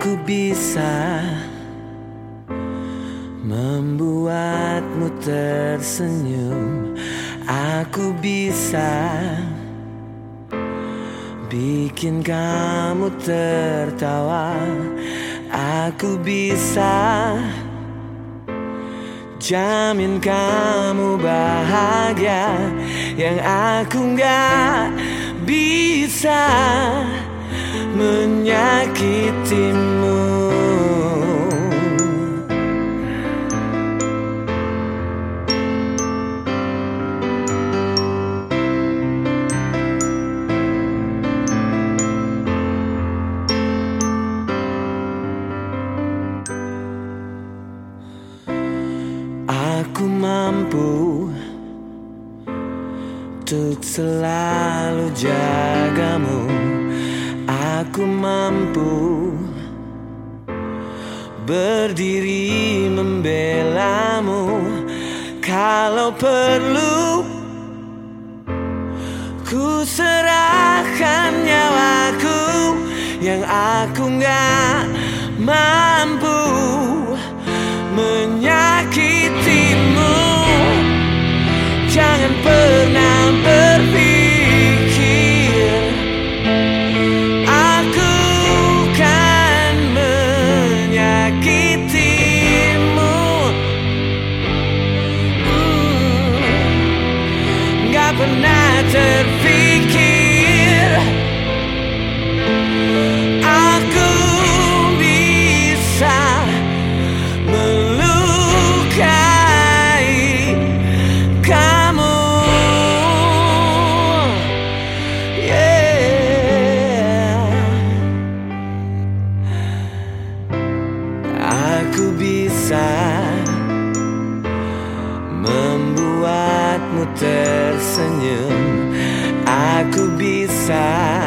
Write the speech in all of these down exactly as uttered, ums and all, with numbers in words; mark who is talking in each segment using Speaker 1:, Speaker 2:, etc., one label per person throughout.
Speaker 1: Aku bisa membuatmu tersenyum. Aku bisa bikin kamu tertawa. Aku bisa jamin kamu bahagia. Yang aku gak bisa menyakitimu. Aku mampu untuk selalu jagamu. Aku mampu berdiri membelamu. Kalau perlu ku serahkan nyawaku. Yang aku gak mampu menyakitimu. Jangan pernah berpikir aku kan menyakitimu. hmm, Gak pernah terpikir aku bisa melukai kamu. Aku bisa membuatmu tersenyum. Aku bisa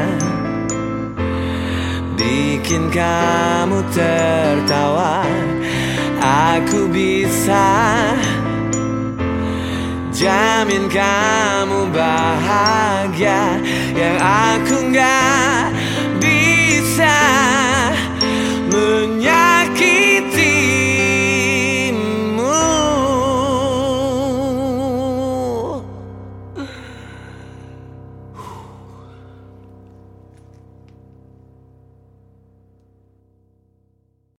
Speaker 1: bikin kamu tertawa. Aku bisa jamin kamu bahagia. Yang